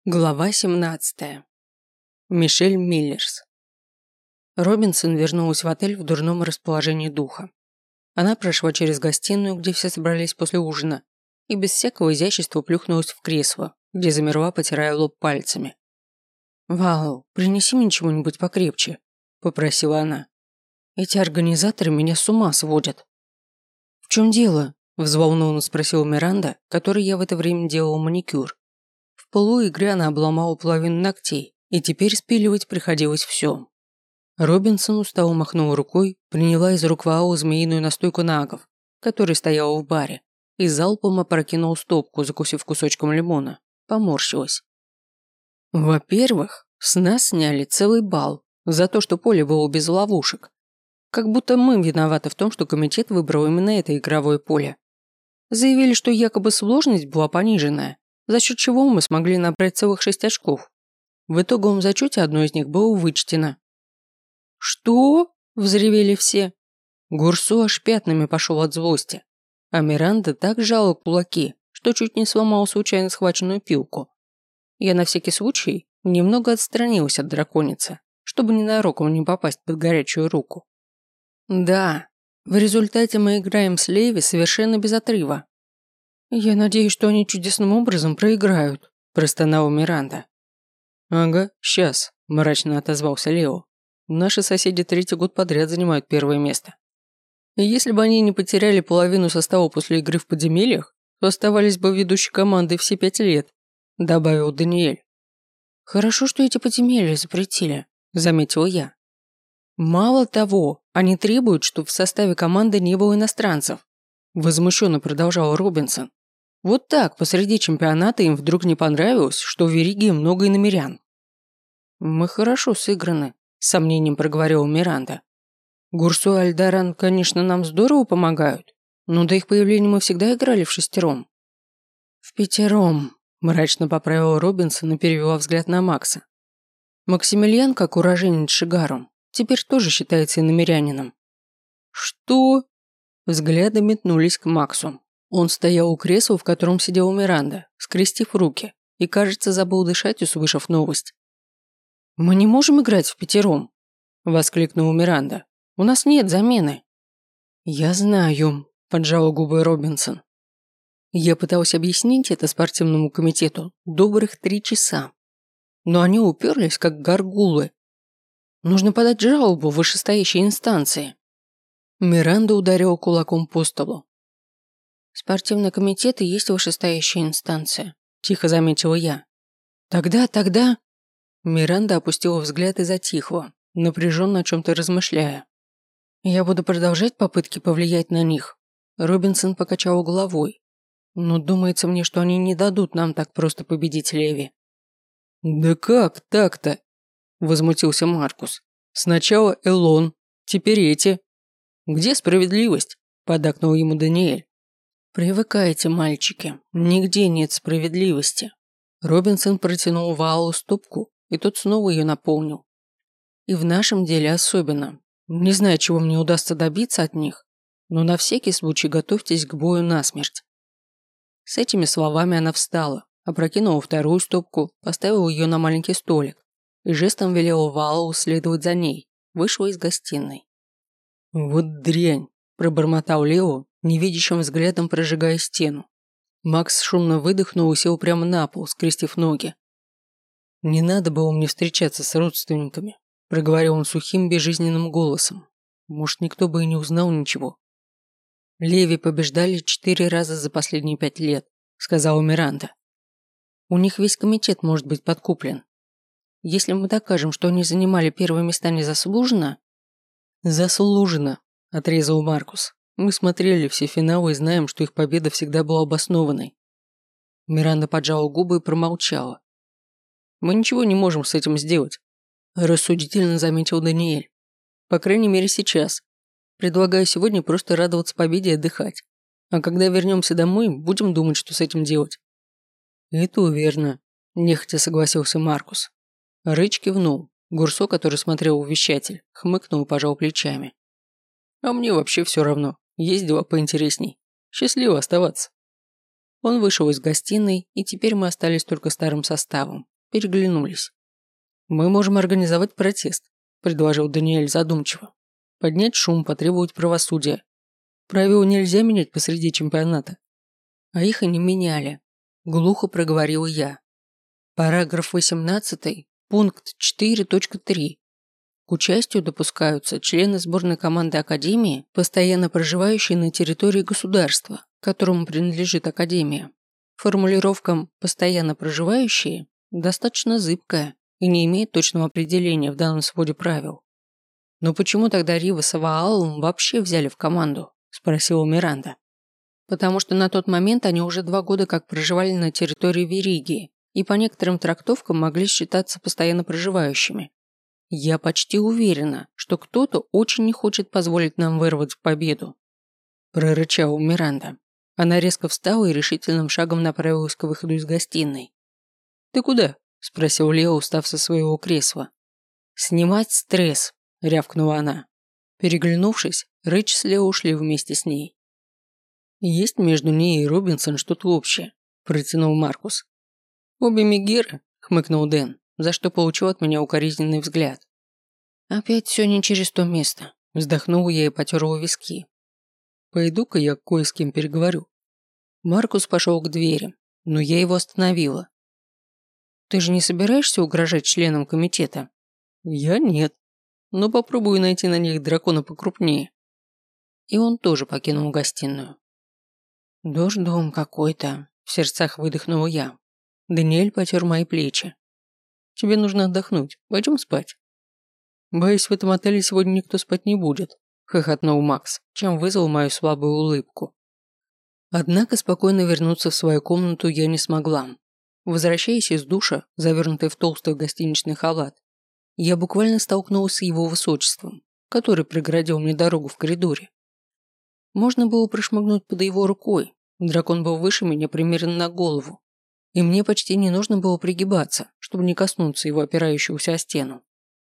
Глава 17. Мишель Миллерс. Робинсон вернулась в отель в дурном расположении духа. Она прошла через гостиную, где все собрались после ужина, и без всякого изящества плюхнулась в кресло, где замерла, потирая лоб пальцами. «Вау, принеси мне чего-нибудь покрепче», – попросила она. «Эти организаторы меня с ума сводят». «В чем дело?» – взволнованно спросила Миранда, которой я в это время делала маникюр. В полуигре она обломала половину ногтей, и теперь спиливать приходилось все. Робинсон устало махнула рукой, приняла из рук Ваала змеиную настойку нагов, которая стояла в баре, и залпом опрокинула стопку, закусив кусочком лимона. Поморщилась. Во-первых, с нас сняли целый балл за то, что поле было без ловушек. Как будто мы виноваты в том, что комитет выбрал именно это игровое поле. Заявили, что якобы сложность была пониженная, за счет чего мы смогли набрать целых 6 очков. В итоговом зачете одно из них было вычтено. «Что?» – взревели все. Гурсо аж пятнами пошел от злости, а Миранда так сжала кулаки, что чуть не сломала случайно схваченную пилку. Я на всякий случай немного отстранилась от драконицы, чтобы ненароком не попасть под горячую руку. Да, в результате мы играем с Леви совершенно без отрыва. «Я надеюсь, что они чудесным образом проиграют», – простонала Миранда. «Ага, сейчас», – мрачно отозвался Лео. «Наши соседи 3-й год подряд занимают первое место. И если бы они не потеряли половину состава после игры в подземельях, то оставались бы ведущей командой все 5 лет», – добавил Даниэль. «Хорошо, что эти подземелья запретили», – заметила я. «Мало того, они требуют, чтобы в составе команды не было иностранцев», – возмущенно продолжал Робинсон. Вот так, посреди чемпионата им вдруг не понравилось, что в Вериге много иномерян. «Мы хорошо сыграны», – с сомнением проговорила Миранда. «Гурсо и Альдаран, конечно, нам здорово помогают, но до их появления мы всегда играли в 6-ром». «В 5-ром», – мрачно поправила Робинсон и перевела взгляд на Макса. «Максимилиан, как уроженец Шигару, теперь тоже считается иномерянином». «Что?» Взгляды метнулись к Максу. Он стоял у кресла, в котором сидела Миранда, скрестив руки, и, кажется, забыл дышать, услышав новость. «Мы не можем играть в 5-ром», – воскликнула Миранда. «У нас нет замены». «Я знаю», – поджала губы Робинсон. Я пыталась объяснить это спортивному комитету добрых 3 часа. Но они уперлись, как горгулы. Нужно подать жалобу в вышестоящей инстанции. Миранда ударила кулаком по столу. «Спортивный комитет и есть вышестоящая инстанция», – тихо заметила я. «Тогда...» Миранда опустила взгляд и затихла, напряженно о чем-то размышляя. «Я буду продолжать попытки повлиять на них». Робинсон покачал головой. «Но думается мне, что они не дадут нам так просто победить Леви». «Да как так-то?» – возмутился Маркус. «Сначала Элон, теперь эти. Где справедливость?» – поддакнул ему Даниэль. «Привыкайте, мальчики, нигде нет справедливости». Робинсон протянул Ваалу стопку, и тот снова ее наполнил. «И в нашем деле особенно. Не знаю, чего мне удастся добиться от них, но на всякий случай готовьтесь к бою насмерть». С этими словами она встала, опрокинула вторую стопку, поставила ее на маленький столик и жестом велела Ваалу следовать за ней, вышла из гостиной. «Вот дрянь», – пробормотал Лео, невидящим взглядом прожигая стену. Макс шумно выдохнул и сел прямо на пол, скрестив ноги. «Не надо было мне встречаться с родственниками», – проговорил он сухим, безжизненным голосом. «Может, никто бы и не узнал ничего». «Леви побеждали 4 раза за последние 5 лет», – сказала Миранда. «У них весь комитет может быть подкуплен. Если мы докажем, что они занимали первые места незаслуженно...» «Заслуженно», – отрезал Маркус. «Мы смотрели все финалы и знаем, что их победа всегда была обоснованной». Миранда поджала губы и промолчала. «Мы ничего не можем с этим сделать», – рассудительно заметил Даниэль. «По крайней мере сейчас. Предлагаю сегодня просто радоваться победе и отдыхать. А когда вернемся домой, будем думать, что с этим делать». «Это верно», – нехотя согласился Маркус. Рыч кивнул. Гурсо, который смотрел в вещатель, хмыкнул и пожал плечами. «А мне вообще все равно. Есть дела поинтересней. Счастливо оставаться». Он вышел из гостиной, и теперь мы остались только старым составом. переглянулись. «Мы можем организовать протест», – предложил Даниэль задумчиво. «Поднять шум, потребовать правосудия. Правила нельзя менять посреди чемпионата». А их и не меняли. Глухо проговорил я. Параграф 18, пункт 4.3. К участию допускаются члены сборной команды Академии, постоянно проживающие на территории государства, которому принадлежит Академия. Формулировка «постоянно проживающие» достаточно зыбкая и не имеет точного определения в данном своде правил. «Но почему тогда Ривас и Ваалум вообще взяли в команду?» – спросила Миранда. «Потому что на тот момент они уже 2 года как проживали на территории Веригии и по некоторым трактовкам могли считаться постоянно проживающими. Я почти уверена, что кто-то очень не хочет позволить нам вырвать победу», – прорычала Миранда. Она резко встала и решительным шагом направилась к выходу из гостиной. «Ты куда?» – спросил Лео, встав со своего кресла. «Снимать стресс», – рявкнула она. Переглянувшись, Рэйч с Лео ушли вместе с ней. «Есть между ней и Робинсон что-то общее», – протянул Маркус. «Обе Мегеры», – хмыкнул Дэн, за что получил от меня укоризненный взгляд. «Опять все не через то место», – вздохнула я и потерла виски. «Пойду-ка я кое с кем переговорю». Маркус пошел к двери, но я его остановила. «Ты же не собираешься угрожать членам комитета?» «Я нет, но попробую найти на них дракона покрупнее». И он тоже покинул гостиную. «Дождь-дом какой-то», – в сердцах выдохнула я. Даниэль потер мои плечи. «Тебе нужно отдохнуть. Пойдем спать». «Боюсь, в этом отеле сегодня никто спать не будет», – хохотнул Макс, чем вызвал мою слабую улыбку. Однако спокойно вернуться в свою комнату я не смогла. Возвращаясь из душа, завернутый в толстый гостиничный халат, я буквально столкнулась с его высочеством, который преградил мне дорогу в коридоре. Можно было прошмыгнуть под его рукой, дракон был выше меня примерно на голову, и мне почти не нужно было пригибаться, чтобы не коснуться его опирающегося о стену.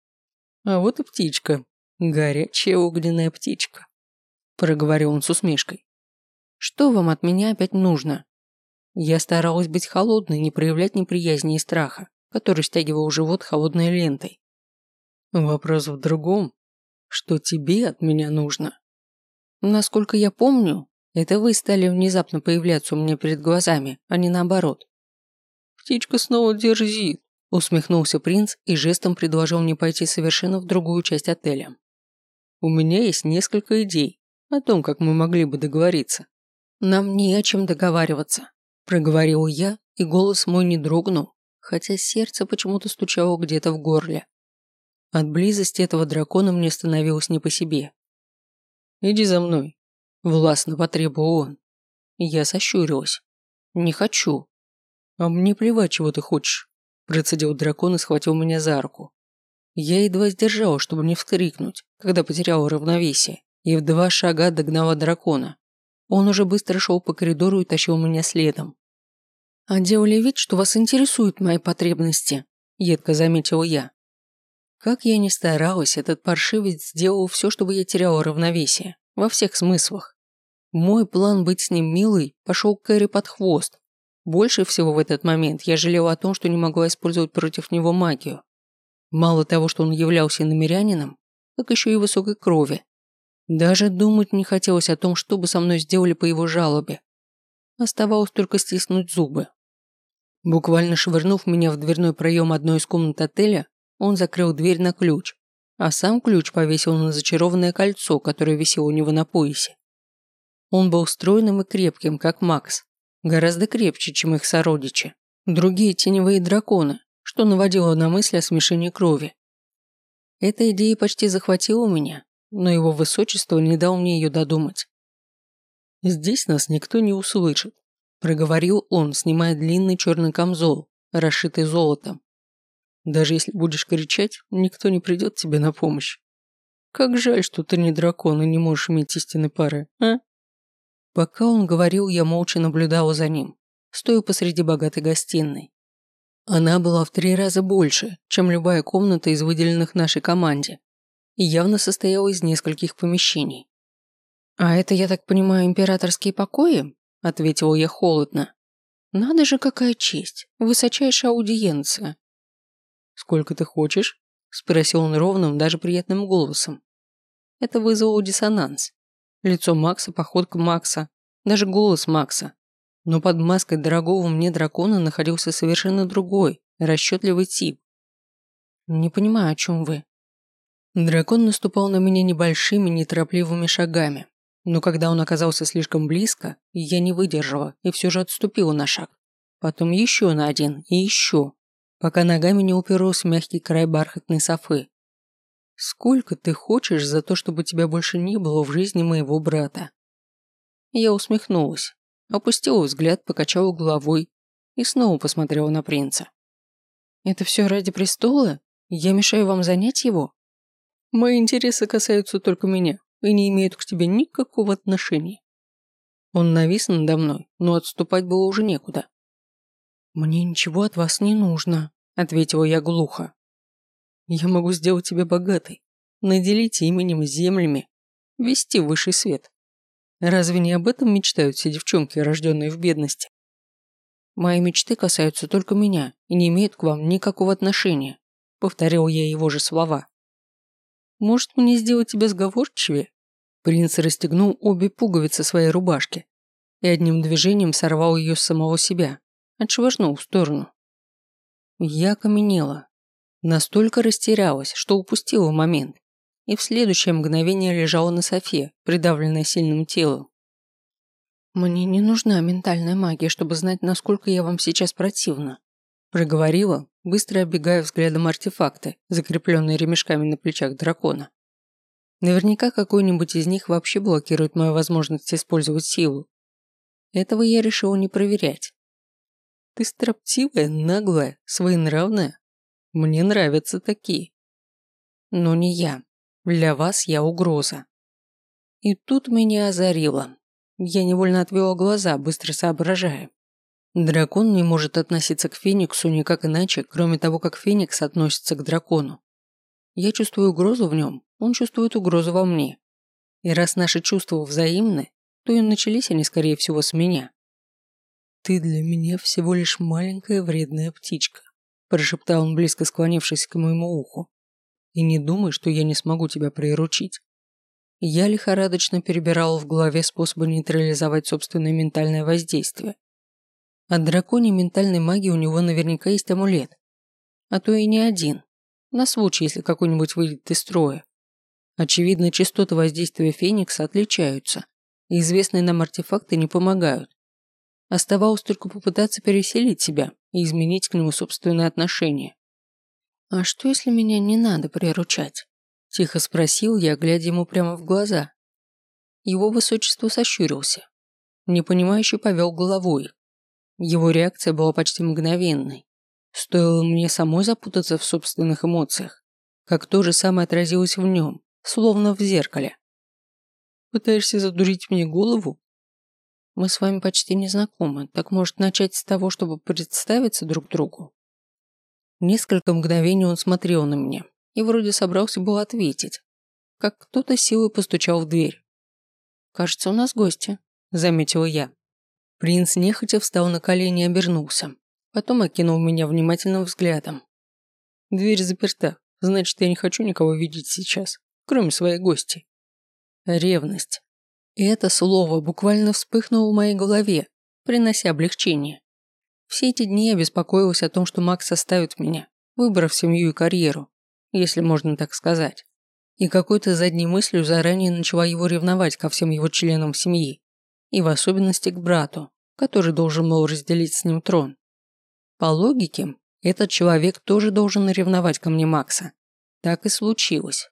«А вот и птичка, горячая огненная птичка», – проговорил он с усмешкой. «Что вам от меня опять нужно?» Я старалась быть холодной, не проявлять неприязни и страха, который стягивал живот холодной лентой. «Вопрос в другом. Что тебе от меня нужно?» «Насколько я помню, это вы стали внезапно появляться у меня перед глазами, а не наоборот». «Птичка снова дерзит», – усмехнулся принц и жестом предложил мне пойти совершенно в другую часть отеля. «У меня есть несколько идей о том, как мы могли бы договориться». «Нам не о чем договариваться», – проговорил я, и голос мой не дрогнул, хотя сердце почему-то стучало где-то в горле. От близости этого дракона мне становилось не по себе. «Иди за мной», – властно потребовал он. Я сощурилась. «Не хочу». «А мне плевать, чего ты хочешь», – процедил дракон и схватил меня за руку. Я едва сдержала, чтобы не вскрикнуть, когда потеряла равновесие, и в 2 шага догнала дракона. Он уже быстро шел по коридору и тащил меня следом. «А делали вид, что вас интересуют мои потребности», – едко заметила я. Как я ни старалась, этот паршивец сделал все, чтобы я теряла равновесие, во всех смыслах. Мой план быть с ним милой пошел Кэрри под хвост. Больше всего в этот момент я жалела о том, что не могла использовать против него магию. Мало того, что он являлся иномирянином, так еще и высокой крови. Даже думать не хотелось о том, что бы со мной сделали по его жалобе. Оставалось только стиснуть зубы. Буквально швырнув меня в дверной проем одной из комнат отеля, он закрыл дверь на ключ, а сам ключ повесил на зачарованное кольцо, которое висело у него на поясе. Он был стройным и крепким, как Макс, гораздо крепче, чем их сородичи, другие теневые драконы, что наводило на мысль о смешении крови. Эта идея почти захватила меня, но его высочество не дал мне ее додумать. «Здесь нас никто не услышит», – проговорил он, снимая длинный черный камзол, расшитый золотом. «Даже если будешь кричать, никто не придет тебе на помощь. Как жаль, что ты не дракон и не можешь иметь истинной пары, а?» Пока он говорил, я молча наблюдала за ним, стоя посреди богатой гостиной. Она была в 3 раза больше, чем любая комната из выделенных нашей команде, и явно состояла из нескольких помещений. «А это, я так понимаю, императорские покои?» – ответила я холодно. «Надо же, какая честь, высочайшая аудиенция. «Сколько ты хочешь?» – спросил он ровным, даже приятным голосом. Это вызвало диссонанс. Лицо Макса, походка Макса, даже голос Макса. Но под маской дорогого мне дракона находился совершенно другой, расчетливый тип. «Не понимаю, о чем вы». Дракон наступал на меня небольшими, неторопливыми шагами. Но когда он оказался слишком близко, я не выдержала и все же отступила на шаг. Потом еще на один и еще, пока ногами не уперлась в мягкий край бархатной софы. «Сколько ты хочешь за то, чтобы тебя больше не было в жизни моего брата?» Я усмехнулась, опустила взгляд, покачала головой и снова посмотрела на принца. «Это все ради престола? Я мешаю вам занять его? Мои интересы касаются только меня и не имеют к тебе никакого отношения». Он навис надо мной, но отступать было уже некуда. «Мне ничего от вас не нужно», – ответила я глухо. «Я могу сделать тебя богатой, наделить именем, землями, ввести в высший свет. Разве не об этом мечтают все девчонки, рожденные в бедности? Мои мечты касаются только меня и не имеют к вам никакого отношения», – повторил я его же слова. «Может, мне сделать тебя сговорчивее?» Принц расстегнул обе пуговицы своей рубашки и одним движением сорвал ее с самого себя, отшвырнул в сторону. Я окаменела, настолько растерялась, что упустила момент, и в следующее мгновение лежала на софе, придавленная сильным телом. «Мне не нужна ментальная магия, чтобы знать, насколько я вам сейчас противна», проговорила, быстро оббегая взглядом артефакты, закрепленные ремешками на плечах дракона. Наверняка какой-нибудь из них вообще блокирует мою возможность использовать силу. Этого я решила не проверять. «Ты строптивая, наглая, своенравная. Мне нравятся такие». «Но не я. Для вас я угроза». И тут меня озарило. Я невольно отвела глаза, быстро соображая. Дракон не может относиться к Фениксу никак иначе, кроме того, как Феникс относится к дракону. Я чувствую угрозу в нем, он чувствует угрозу во мне. И раз наши чувства взаимны, то и начались они, скорее всего, с меня. «Ты для меня всего лишь маленькая вредная птичка», прошептал он, близко склонившись к моему уху. «И не думай, что я не смогу тебя приручить». Я лихорадочно перебирала в голове способы нейтрализовать собственное ментальное воздействие. От драконьей ментальной магии у него наверняка есть амулет. А то и не один. На случай, если какой-нибудь выйдет из строя. Очевидно, частоты воздействия Феникса отличаются, и известные нам артефакты не помогают. Оставалось только попытаться переселить себя и изменить к нему собственное отношение. «А что, если меня не надо приручать?» – тихо спросил я, глядя ему прямо в глаза. Его высочество сощурился. Непонимающе повел головой. Его реакция была почти мгновенной. Стоило мне самой запутаться в собственных эмоциях, как то же самое отразилось в нем, словно в зеркале. «Пытаешься задурить мне голову?» «Мы с вами почти не знакомы, так может начать с того, чтобы представиться друг другу?» Несколько мгновений он смотрел на меня и вроде собрался было ответить, как кто-то силой постучал в дверь. «Кажется, у нас гости», – заметила я. Принц нехотя встал на колени и обернулся. Потом окинул меня внимательным взглядом. «Дверь заперта, значит, я не хочу никого видеть сейчас, кроме своей гости». Ревность. И это слово буквально вспыхнуло в моей голове, принося облегчение. Все эти дни я беспокоилась о том, что Макс оставит меня, выбрав семью и карьеру, если можно так сказать. И какой-то задней мыслью заранее начала его ревновать ко всем его членам семьи, и в особенности к брату, который должен был разделить с ним трон. По логике, этот человек тоже должен ревновать ко мне Макса. Так и случилось.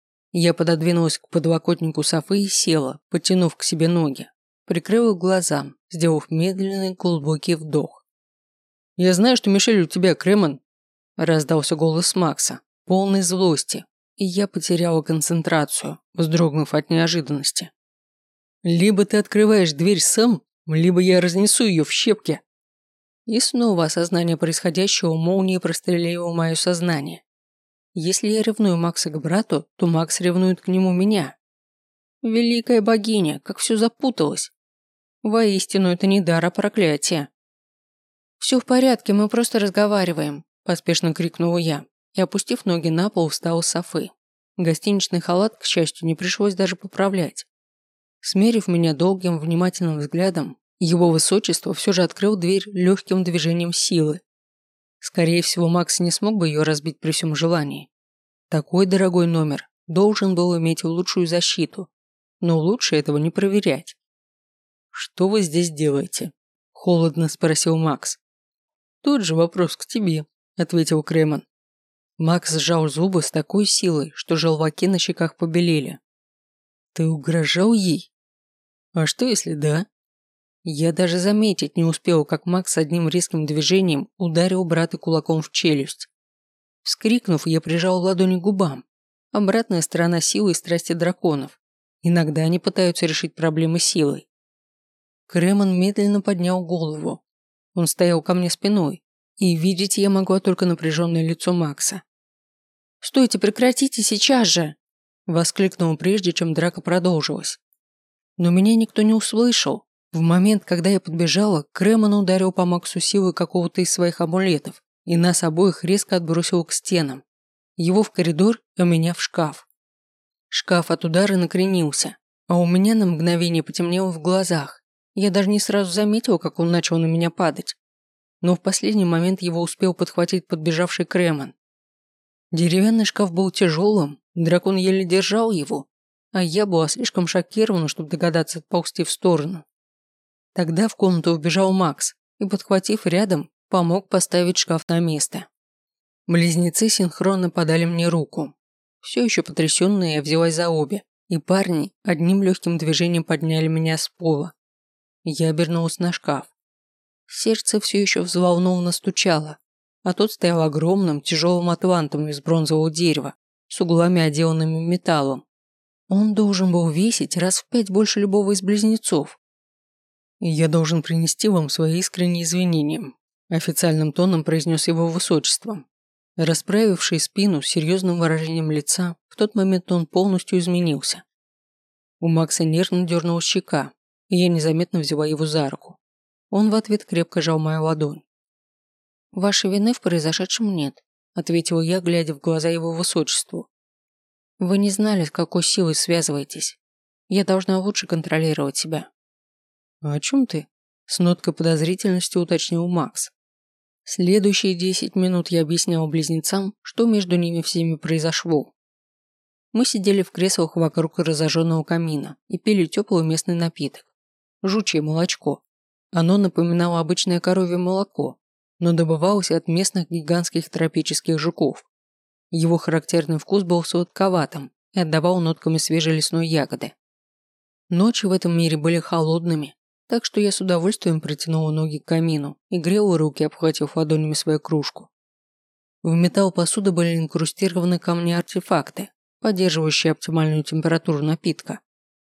Я пододвинулась к подлокотнику софы и села, подтянув к себе ноги, прикрыла глаза, сделав медленный глубокий вдох. «Я знаю, что Мишель у тебя, Кремон», – раздался голос Макса, полный злости, и я потеряла концентрацию, вздрогнув от неожиданности. «Либо ты открываешь дверь сам, либо я разнесу ее в щепки». И снова осознание происходящего молнией прострелило мое сознание. Если я ревную Макса к брату, то Макс ревнует к нему меня. Великая богиня, как все запуталось. Воистину, это не дар, а проклятие. «Все в порядке, мы просто разговариваем», – поспешно крикнула я, и, опустив ноги на пол, встал с софы. Гостиничный халат, к счастью, не пришлось даже поправлять. Смерив меня долгим, внимательным взглядом, его высочество все же открыл дверь легким движением силы. Скорее всего, Макс не смог бы ее разбить при всем желании. Такой дорогой номер должен был иметь лучшую защиту, но лучше этого не проверять. «Что вы здесь делаете?» – холодно спросил Макс. «Тот же вопрос к тебе», – ответил Кремон. Макс сжал зубы с такой силой, что желваки на щеках побелели. «Ты угрожал ей?» «А что если да?» Я даже заметить не успел, как Макс одним резким движением ударил брата кулаком в челюсть. Вскрикнув, я прижал ладони к губам. Обратная сторона силы и страсти драконов. Иногда они пытаются решить проблемы силой. Кремон медленно поднял голову. Он стоял ко мне спиной, и видеть я могла только напряженное лицо Макса. «Стойте, прекратите сейчас же!» – воскликнул прежде, чем драка продолжилась. Но меня никто не услышал. В момент, когда я подбежала, Кремон ударил по Максу силой какого-то из своих амулетов, и нас обоих резко отбросил к стенам. Его в коридор, а меня в шкаф. Шкаф от удара накренился, а у меня на мгновение потемнело в глазах. Я даже не сразу заметила, как он начал на меня падать. Но в последний момент его успел подхватить подбежавший Кремон. Деревянный шкаф был тяжелым, дракон еле держал его, а я была слишком шокирована, чтобы догадаться отползти в сторону. Тогда в комнату вбежал Макс и, подхватив рядом, помог поставить шкаф на место. Близнецы синхронно подали мне руку. Все еще потрясенная, я взялась за обе, и парни одним легким движением подняли меня с пола. Я обернулась на шкаф. Сердце все еще взволнованно стучало, а тот стоял огромным, тяжелым атлантом из бронзового дерева, с углами, отделанными металлом. Он должен был весить раз в 5 больше любого из близнецов. «Я должен принести вам свои искренние извинения», – официальным тоном произнес его высочество. Расправивший спину с серьезным выражением лица, в тот момент он полностью изменился. У Макса нервно дернулась щека, и я незаметно взяла его за руку. Он в ответ крепко жал мою ладонь. «Вашей вины в произошедшем нет», – ответила я, глядя в глаза его высочеству. «Вы не знали, с какой силой связываетесь. Я должна лучше контролировать себя». «А о чем ты?» – с ноткой подозрительности уточнил Макс. Следующие 10 минут я объяснял близнецам, что между ними всеми произошло. Мы сидели в креслах вокруг разожженного камина и пили теплый местный напиток – жучье молочко. Оно напоминало обычное коровье молоко, но добывалось от местных гигантских тропических жуков. Его характерный вкус был сладковатым и отдавал нотками свежей лесной ягоды. Ночи в этом мире были холодными, так что я с удовольствием протянула ноги к камину и грела руки, обхватив ладонями свою кружку. В металл посуды были инкрустированы камни-артефакты, поддерживающие оптимальную температуру напитка.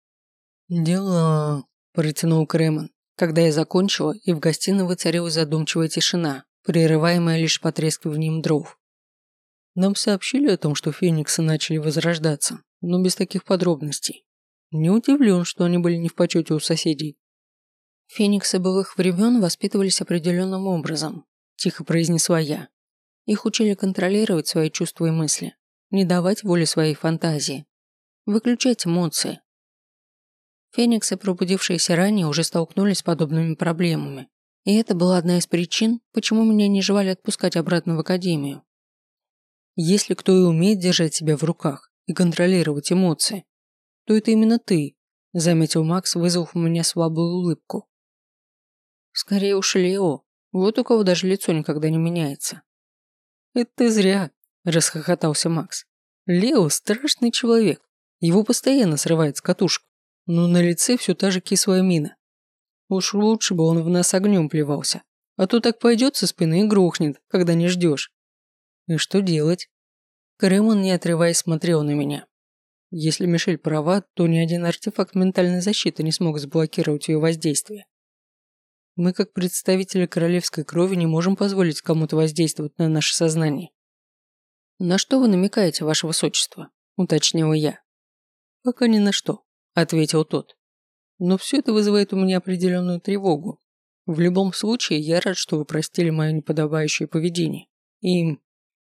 «Дела», – протянул Кремон, когда я закончила, и в гостиной воцарилась задумчивая тишина, прерываемая лишь потрескиванием дров. Нам сообщили о том, что фениксы начали возрождаться, но без таких подробностей. Не удивлен, что они были не в почете у соседей. Фениксы былых времен воспитывались определенным образом, тихо произнесла я. Их учили контролировать свои чувства и мысли, не давать воли своей фантазии, выключать эмоции. Фениксы, пробудившиеся ранее, уже столкнулись с подобными проблемами, и это была одна из причин, почему меня не желали отпускать обратно в академию. Если кто и умеет держать себя в руках и контролировать эмоции, то это именно ты, заметил Макс, вызвав у меня слабую улыбку. Скорее уж Лео, вот у кого даже лицо никогда не меняется. Это ты зря, расхохотался Макс. Лео страшный человек, его постоянно срывает с катушек, но на лице все та же кислая мина. Уж лучше бы он в нас огнем плевался, а то так пойдет со спины и грохнет, когда не ждешь. И что делать? Кремон, не отрываясь, смотрел на меня. Если Мишель права, то ни один артефакт ментальной защиты не смог заблокировать ее воздействие. Мы, как представители королевской крови, не можем позволить кому-то воздействовать на наше сознание. «На что вы намекаете, ваше высочество?» – уточнила я. «Пока ни на что», – ответил тот. «Но все это вызывает у меня определенную тревогу. В любом случае, я рад, что вы простили мое неподобающее поведение. И...»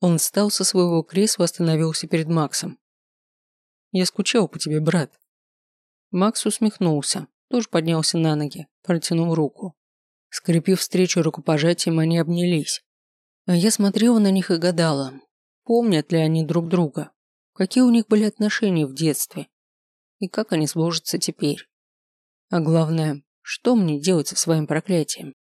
Он встал со своего кресла и остановился перед Максом. «Я скучал по тебе, брат». Макс усмехнулся, тоже поднялся на ноги, протянул руку. Скрепив встречу рукопожатием, они обнялись. А я смотрела на них и гадала, помнят ли они друг друга, какие у них были отношения в детстве и как они сложатся теперь. А главное, что мне делать со своим проклятием?